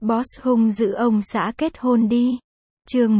Boss hung dữ ông xã kết hôn đi. Chương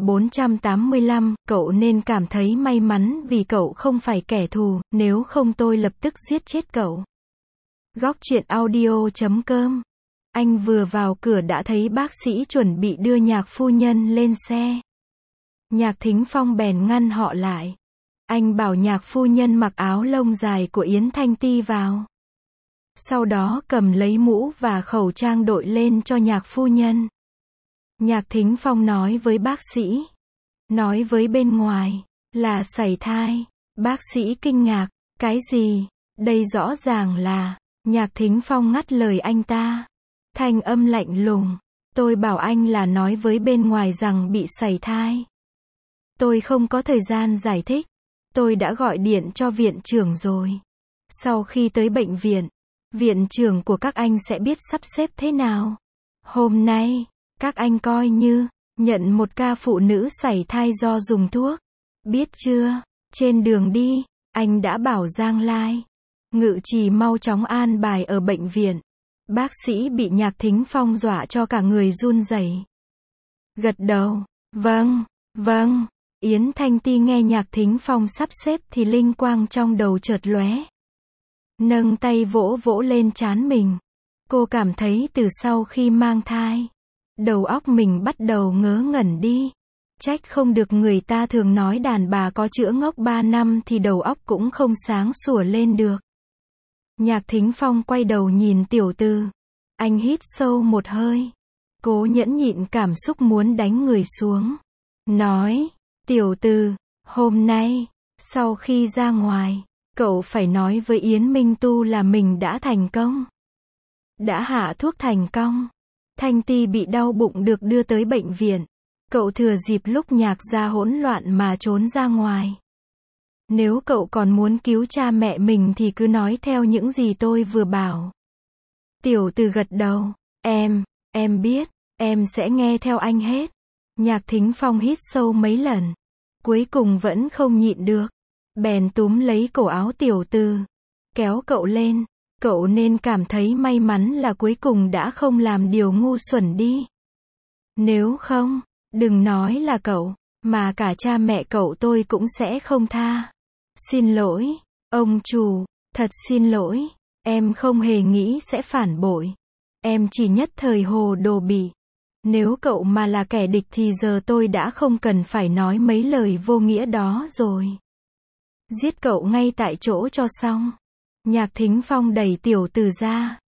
1485, cậu nên cảm thấy may mắn vì cậu không phải kẻ thù, nếu không tôi lập tức giết chết cậu. Góc truyện audio.com. Anh vừa vào cửa đã thấy bác sĩ chuẩn bị đưa Nhạc phu nhân lên xe. Nhạc Thính Phong bèn ngăn họ lại. Anh bảo Nhạc phu nhân mặc áo lông dài của Yến Thanh Ti vào. Sau đó cầm lấy mũ và khẩu trang đội lên cho Nhạc phu nhân. Nhạc Thính Phong nói với bác sĩ. Nói với bên ngoài, là sảy thai. Bác sĩ kinh ngạc, cái gì? Đây rõ ràng là... Nhạc Thính Phong ngắt lời anh ta. Thanh âm lạnh lùng. Tôi bảo anh là nói với bên ngoài rằng bị sảy thai. Tôi không có thời gian giải thích. Tôi đã gọi điện cho viện trưởng rồi. Sau khi tới bệnh viện, viện trưởng của các anh sẽ biết sắp xếp thế nào. Hôm nay, các anh coi như nhận một ca phụ nữ sảy thai do dùng thuốc. Biết chưa? Trên đường đi, anh đã bảo Giang Lai, Ngự Trì mau chóng an bài ở bệnh viện. Bác sĩ bị Nhạc Thính Phong dọa cho cả người run rẩy. Gật đầu. Vâng, vâng. Yến Thanh Ti nghe Nhạc Thính Phong sắp xếp thì linh quang trong đầu chợt lóe. Nâng tay vỗ vỗ lên trán mình. Cô cảm thấy từ sau khi mang thai, đầu óc mình bắt đầu ngớ ngẩn đi. Trách không được người ta thường nói đàn bà có chữa ngốc 3 năm thì đầu óc cũng không sáng sủa lên được. Nhạc Thính Phong quay đầu nhìn Tiểu Từ. Anh hít sâu một hơi. Cố nhẫn nhịn cảm xúc muốn đánh người xuống. Nói, Tiểu Từ, hôm nay, sau khi ra ngoài, cậu phải nói với Yến Minh Tu là mình đã thành công. Đã hạ thuốc thành công. Thanh Ti bị đau bụng được đưa tới bệnh viện. Cậu thừa dịp lúc Nhạc gia hỗn loạn mà trốn ra ngoài. Nếu cậu còn muốn cứu cha mẹ mình thì cứ nói theo những gì tôi vừa bảo. Tiểu Từ gật đầu. Em biết, em sẽ nghe theo anh hết. Nhạc Thính Phong hít sâu mấy lần. Cuối cùng vẫn không nhịn được. Bèn túm lấy cổ áo Tiểu Từ. Kéo cậu lên. Cậu nên cảm thấy may mắn là cuối cùng đã không làm điều ngu xuẩn đi. Nếu không, đừng nói là cậu, mà cả cha mẹ cậu tôi cũng sẽ không tha. Xin lỗi, ông chủ, thật xin lỗi. Em không hề nghĩ sẽ phản bội. Em chỉ nhất thời hồ đồ bị. Nếu cậu mà là kẻ địch thì giờ tôi đã không cần phải nói mấy lời vô nghĩa đó rồi. Giết cậu ngay tại chỗ cho xong. Nhạc Thính Phong đẩy Tiểu Từ ra.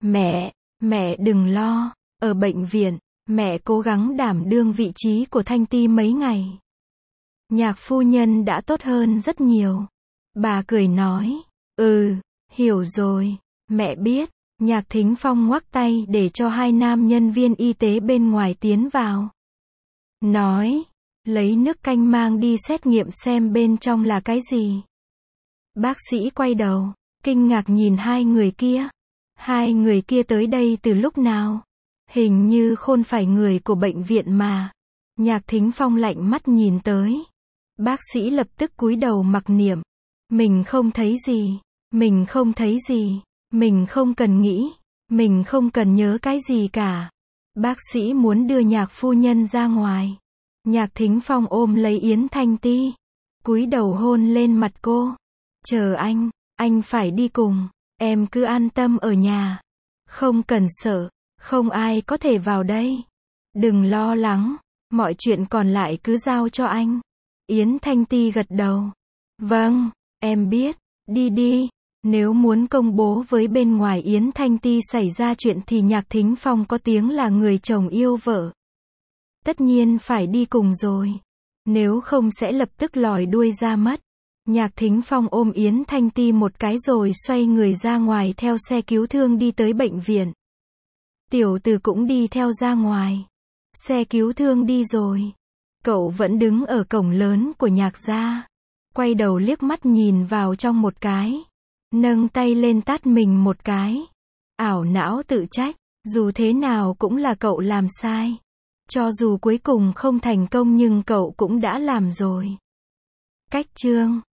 Mẹ đừng lo. Ở bệnh viện, mẹ cố gắng đảm đương vị trí của Thanh Ti mấy ngày. Nhạc phu nhân đã tốt hơn rất nhiều. Bà cười nói. Hiểu rồi. Mẹ biết. Nhạc Thính Phong ngoắc tay để cho hai nam nhân viên y tế bên ngoài tiến vào. Nói. Lấy nước canh mang đi xét nghiệm xem bên trong là cái gì. Bác sĩ quay đầu. Kinh ngạc nhìn hai người kia. Hai người kia tới đây từ lúc nào? Hình như không phải người của bệnh viện mà. Nhạc Thính Phong lạnh mắt nhìn tới. Bác sĩ lập tức cúi đầu mặc niệm. Mình không thấy gì. Mình không thấy gì. Mình không cần nghĩ. Mình không cần nhớ cái gì cả. Bác sĩ muốn đưa Nhạc phu nhân ra ngoài. Nhạc Thính Phong ôm lấy Yến Thanh Ti. Cúi đầu hôn lên mặt cô. Chờ anh phải đi cùng. Em cứ an tâm ở nhà. Không cần sợ. Không ai có thể vào đây. Đừng lo lắng. Mọi chuyện còn lại cứ giao cho anh. Yến Thanh Ti gật đầu. Vâng, em biết. Đi. Nếu muốn công bố với bên ngoài Yến Thanh Ti xảy ra chuyện thì Nhạc Thính Phong có tiếng là người chồng yêu vợ. Tất nhiên phải đi cùng rồi. Nếu không sẽ lập tức lòi đuôi ra mất. Nhạc Thính Phong ôm Yến Thanh Ti một cái rồi xoay người ra ngoài theo xe cứu thương đi tới bệnh viện. Tiểu Từ cũng đi theo ra ngoài. Xe cứu thương đi rồi. Cậu vẫn đứng ở cổng lớn của Nhạc gia. Quay đầu liếc mắt nhìn vào trong một cái. Nâng tay lên tát mình một cái. Ảo não tự trách. Dù thế nào cũng là cậu làm sai. Cho dù cuối cùng không thành công nhưng cậu cũng đã làm rồi. Cách chương